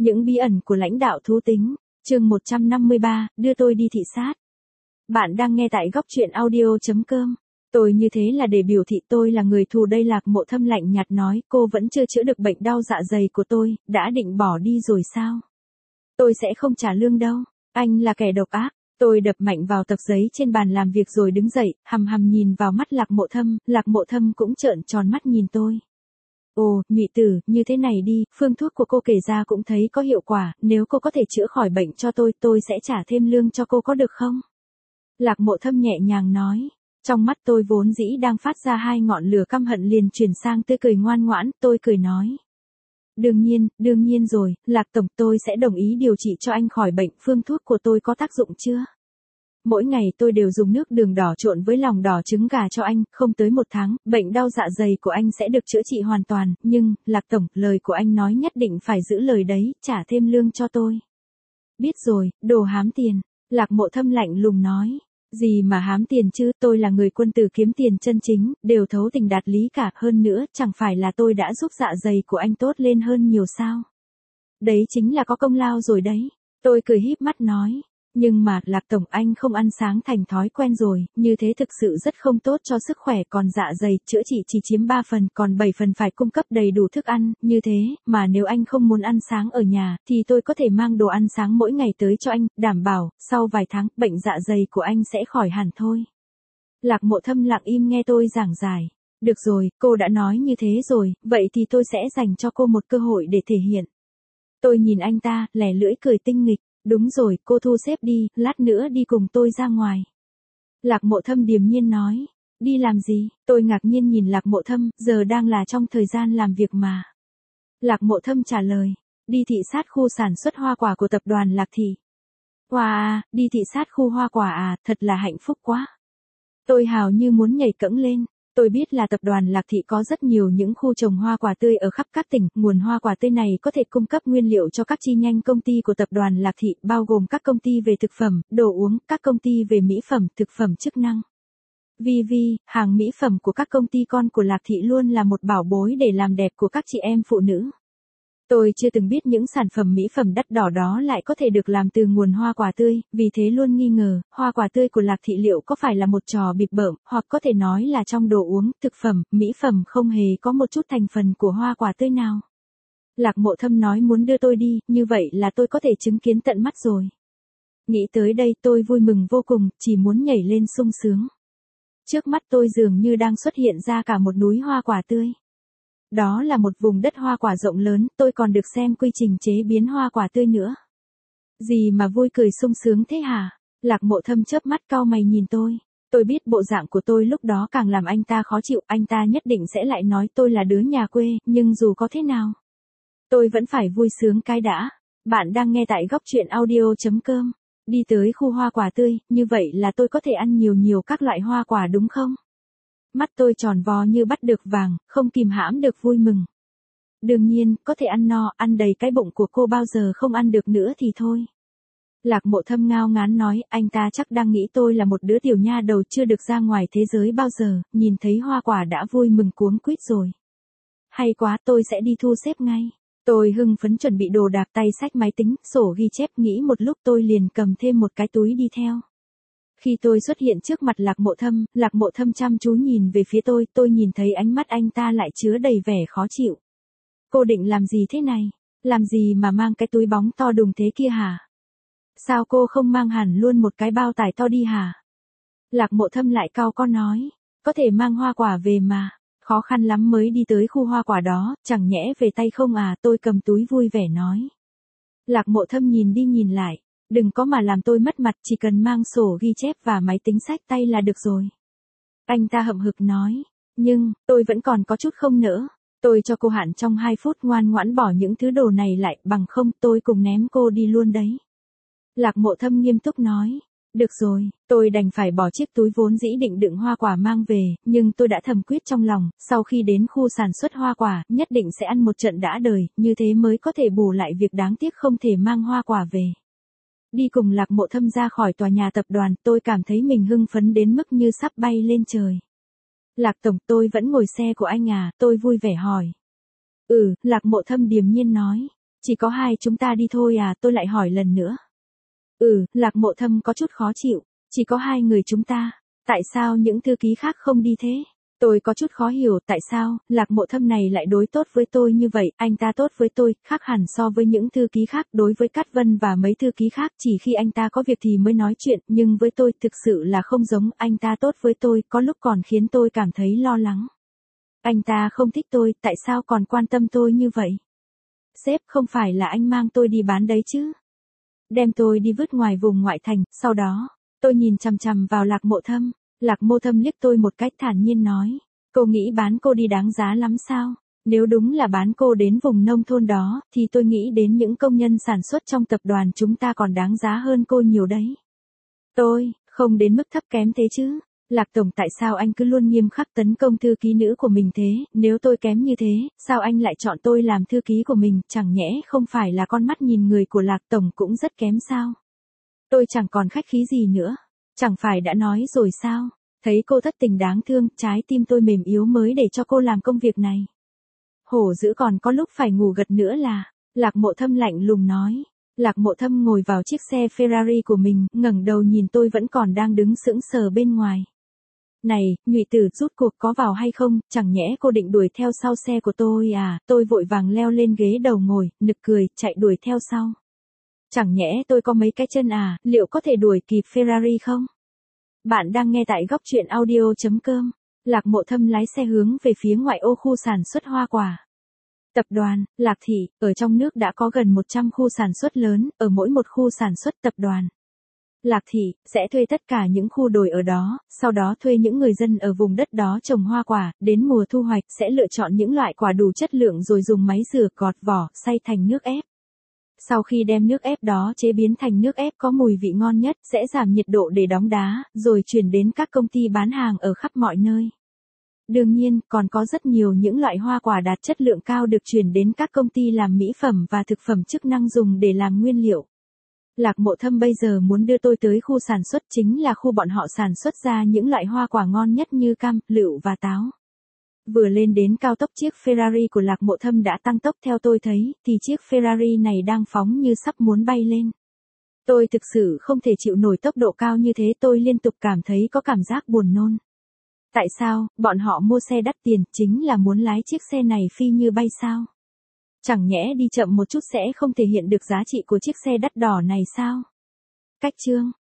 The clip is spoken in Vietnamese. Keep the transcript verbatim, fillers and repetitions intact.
Những bí ẩn của lãnh đạo thú tính, chương một trăm năm mươi ba, đưa tôi đi thị sát. Bạn đang nghe tại góc truyện audio chấm com. Tôi như thế là để biểu thị tôi là người thù đây. Lạc Mộ Thâm lạnh nhạt nói, cô vẫn chưa chữa được bệnh đau dạ dày của tôi, đã định bỏ đi rồi sao? Tôi sẽ không trả lương đâu, anh là kẻ độc ác. Tôi đập mạnh vào tập giấy trên bàn làm việc rồi đứng dậy, hằm hằm nhìn vào mắt Lạc Mộ Thâm. Lạc Mộ Thâm cũng trợn tròn mắt nhìn tôi. Ồ, nhụy tử, như thế này đi, phương thuốc của cô kể ra cũng thấy có hiệu quả, nếu cô có thể chữa khỏi bệnh cho tôi, tôi sẽ trả thêm lương cho cô có được không? Lạc Mộ Thâm nhẹ nhàng nói. Trong mắt tôi vốn dĩ đang phát ra hai ngọn lửa căm hận liền chuyển sang tươi cười ngoan ngoãn, tôi cười nói. Đương nhiên, đương nhiên rồi, Lạc Tổng, tôi sẽ đồng ý điều trị cho anh khỏi bệnh, phương thuốc của tôi có tác dụng chưa? Mỗi ngày tôi đều dùng nước đường đỏ trộn với lòng đỏ trứng gà cho anh, không tới một tháng, bệnh đau dạ dày của anh sẽ được chữa trị hoàn toàn, nhưng, Lạc Tổng, lời của anh nói nhất định phải giữ lời đấy, trả thêm lương cho tôi. Biết rồi, đồ hám tiền, Lạc Mộ Thâm lạnh lùng nói. Gì mà hám tiền chứ, tôi là người quân tử kiếm tiền chân chính, đều thấu tình đạt lý cả, hơn nữa, chẳng phải là tôi đã giúp dạ dày của anh tốt lên hơn nhiều sao? Đấy chính là có công lao rồi đấy. Tôi cười híp mắt nói. Nhưng mà, Lạc Tổng, anh không ăn sáng thành thói quen rồi, như thế thực sự rất không tốt cho sức khỏe, còn dạ dày, chữa trị chỉ chiếm ba phần, còn bảy phần phải cung cấp đầy đủ thức ăn, như thế, mà nếu anh không muốn ăn sáng ở nhà, thì tôi có thể mang đồ ăn sáng mỗi ngày tới cho anh, đảm bảo, sau vài tháng, bệnh dạ dày của anh sẽ khỏi hẳn thôi. Lạc Mộ Thâm lặng im nghe tôi giảng giải. Được rồi, cô đã nói như thế rồi, vậy thì tôi sẽ dành cho cô một cơ hội để thể hiện. Tôi nhìn anh ta, lẻ lưỡi cười tinh nghịch. Đúng rồi, cô thu xếp đi, lát nữa đi cùng tôi ra ngoài. Lạc Mộ Thâm điềm nhiên nói. Đi làm gì? Tôi ngạc nhiên nhìn Lạc Mộ Thâm, giờ đang là trong thời gian làm việc mà. Lạc Mộ Thâm trả lời. Đi thị sát khu sản xuất hoa quả của tập đoàn Lạc Thị. Wow à, đi thị sát khu hoa quả à, thật là hạnh phúc quá. Tôi hào như muốn nhảy cẫng lên. Tôi biết là tập đoàn Lạc Thị có rất nhiều những khu trồng hoa quả tươi ở khắp các tỉnh, nguồn hoa quả tươi này có thể cung cấp nguyên liệu cho các chi nhánh công ty của tập đoàn Lạc Thị, bao gồm các công ty về thực phẩm, đồ uống, các công ty về mỹ phẩm, thực phẩm chức năng. Vì vì, hàng mỹ phẩm của các công ty con của Lạc Thị luôn là một bảo bối để làm đẹp của các chị em phụ nữ. Tôi chưa từng biết những sản phẩm mỹ phẩm đắt đỏ đó lại có thể được làm từ nguồn hoa quả tươi, vì thế luôn nghi ngờ, hoa quả tươi của Lạc Thị liệu có phải là một trò bịp bợm, hoặc có thể nói là trong đồ uống, thực phẩm, mỹ phẩm không hề có một chút thành phần của hoa quả tươi nào. Lạc Mộ Thâm nói muốn đưa tôi đi, như vậy là tôi có thể chứng kiến tận mắt rồi. Nghĩ tới đây tôi vui mừng vô cùng, chỉ muốn nhảy lên sung sướng. Trước mắt tôi dường như đang xuất hiện ra cả một núi hoa quả tươi. Đó là một vùng đất hoa quả rộng lớn, tôi còn được xem quy trình chế biến hoa quả tươi nữa. Gì mà vui cười sung sướng thế hả? Lạc Mộ Thâm chớp mắt cau mày nhìn tôi. Tôi biết bộ dạng của tôi lúc đó càng làm anh ta khó chịu, anh ta nhất định sẽ lại nói tôi là đứa nhà quê, nhưng dù có thế nào, tôi vẫn phải vui sướng cái đã. Bạn đang nghe tại góc truyện audio chấm com. Đi tới khu hoa quả tươi, như vậy là tôi có thể ăn nhiều nhiều các loại hoa quả đúng không? Mắt tôi tròn vo như bắt được vàng, không kìm hãm được vui mừng. Đương nhiên, có thể ăn no, ăn đầy cái bụng của cô bao giờ không ăn được nữa thì thôi. Lạc Mộ Thâm ngao ngán nói, anh ta chắc đang nghĩ tôi là một đứa tiểu nha đầu chưa được ra ngoài thế giới bao giờ, nhìn thấy hoa quả đã vui mừng cuống quýt rồi. Hay quá, tôi sẽ đi thu xếp ngay. Tôi hưng phấn chuẩn bị đồ đạc, tay xách máy tính, sổ ghi chép, nghĩ một lúc tôi liền cầm thêm một cái túi đi theo. Khi tôi xuất hiện trước mặt Lạc Mộ Thâm, Lạc Mộ Thâm chăm chú nhìn về phía tôi, tôi nhìn thấy ánh mắt anh ta lại chứa đầy vẻ khó chịu. Cô định làm gì thế này? Làm gì mà mang cái túi bóng to đùng thế kia hả? Sao cô không mang hẳn luôn một cái bao tải to đi hả? Lạc Mộ Thâm lại cau có nói, có thể mang hoa quả về mà, khó khăn lắm mới đi tới khu hoa quả đó, chẳng nhẽ về tay không à? Tôi cầm túi vui vẻ nói. Lạc Mộ Thâm nhìn đi nhìn lại. Đừng có mà làm tôi mất mặt, chỉ cần mang sổ ghi chép và máy tính xách tay là được rồi. Anh ta hậm hực nói. Nhưng, tôi vẫn còn có chút không nỡ. Tôi cho cô hạn trong hai phút ngoan ngoãn bỏ những thứ đồ này lại, bằng không tôi cùng ném cô đi luôn đấy. Lạc Mộ Thâm nghiêm túc nói. Được rồi, tôi đành phải bỏ chiếc túi vốn dĩ định đựng hoa quả mang về, nhưng tôi đã thầm quyết trong lòng, sau khi đến khu sản xuất hoa quả, nhất định sẽ ăn một trận đã đời, như thế mới có thể bù lại việc đáng tiếc không thể mang hoa quả về. Đi cùng Lạc Mộ Thâm ra khỏi tòa nhà tập đoàn, tôi cảm thấy mình hưng phấn đến mức như sắp bay lên trời. Lạc Tổng, tôi vẫn ngồi xe của anh à? Tôi vui vẻ hỏi. Ừ, Lạc Mộ Thâm điềm nhiên nói. Chỉ có hai chúng ta đi thôi à, tôi lại hỏi lần nữa. Ừ, Lạc Mộ Thâm có chút khó chịu, chỉ có hai người chúng ta, tại sao những thư ký khác không đi thế? Tôi có chút khó hiểu tại sao, Lạc Mộ Thâm này lại đối tốt với tôi như vậy, anh ta tốt với tôi, khác hẳn so với những thư ký khác, đối với Cát Vân và mấy thư ký khác, chỉ khi anh ta có việc thì mới nói chuyện, nhưng với tôi thực sự là không giống, anh ta tốt với tôi, có lúc còn khiến tôi cảm thấy lo lắng. Anh ta không thích tôi, tại sao còn quan tâm tôi như vậy? Sếp, không phải là anh mang tôi đi bán đấy chứ? Đem tôi đi vứt ngoài vùng ngoại thành, sau đó, tôi nhìn chằm chằm vào Lạc Mộ Thâm. Lạc Mộ Thâm liếc tôi một cách thản nhiên nói, cô nghĩ bán cô đi đáng giá lắm sao? Nếu đúng là bán cô đến vùng nông thôn đó, thì tôi nghĩ đến những công nhân sản xuất trong tập đoàn chúng ta còn đáng giá hơn cô nhiều đấy. Tôi, không đến mức thấp kém thế chứ. Lạc Tổng, tại sao anh cứ luôn nghiêm khắc tấn công thư ký nữ của mình thế, nếu tôi kém như thế, sao anh lại chọn tôi làm thư ký của mình, chẳng nhẽ không phải là con mắt nhìn người của Lạc Tổng cũng rất kém sao? Tôi chẳng còn khách khí gì nữa, chẳng phải đã nói rồi sao, thấy cô thất tình đáng thương, trái tim tôi mềm yếu mới để cho cô làm công việc này. Hổ dữ còn có lúc phải ngủ gật nữa là, Lạc Mộ Thâm lạnh lùng nói. Lạc Mộ Thâm ngồi vào chiếc xe Ferrari của mình, ngẩng đầu nhìn tôi vẫn còn đang đứng sững sờ bên ngoài. Này, Nhụy Tử, rút cuộc có vào hay không, chẳng nhẽ cô định đuổi theo sau xe của tôi à? Tôi vội vàng leo lên ghế đầu ngồi, nực cười, chạy đuổi theo sau. Chẳng nhẽ tôi có mấy cái chân à, liệu có thể đuổi kịp Ferrari không? Bạn đang nghe tại góc truyện audio chấm com. Lạc Mộ Thâm lái xe hướng về phía ngoại ô khu sản xuất hoa quả. Tập đoàn, Lạc Thị, ở trong nước đã có gần một trăm khu sản xuất lớn, ở mỗi một khu sản xuất tập đoàn. Lạc Thị sẽ thuê tất cả những khu đồi ở đó, sau đó thuê những người dân ở vùng đất đó trồng hoa quả, đến mùa thu hoạch sẽ lựa chọn những loại quả đủ chất lượng rồi dùng máy rửa gọt vỏ, xay thành nước ép. Sau khi đem nước ép đó chế biến thành nước ép có mùi vị ngon nhất, sẽ giảm nhiệt độ để đóng đá, rồi chuyển đến các công ty bán hàng ở khắp mọi nơi. Đương nhiên, còn có rất nhiều những loại hoa quả đạt chất lượng cao được chuyển đến các công ty làm mỹ phẩm và thực phẩm chức năng dùng để làm nguyên liệu. Lạc Mộ Thâm bây giờ muốn đưa tôi tới khu sản xuất, chính là khu bọn họ sản xuất ra những loại hoa quả ngon nhất như cam, lựu và táo. Vừa lên đến cao tốc, chiếc Ferrari của Lạc Mộ Thâm đã tăng tốc theo tôi thấy, thì chiếc Ferrari này đang phóng như sắp muốn bay lên. Tôi thực sự không thể chịu nổi tốc độ cao như thế, tôi liên tục cảm thấy có cảm giác buồn nôn. Tại sao, bọn họ mua xe đắt tiền, chính là muốn lái chiếc xe này phi như bay sao? Chẳng nhẽ đi chậm một chút sẽ không thể hiện được giá trị của chiếc xe đắt đỏ này sao? Cách chương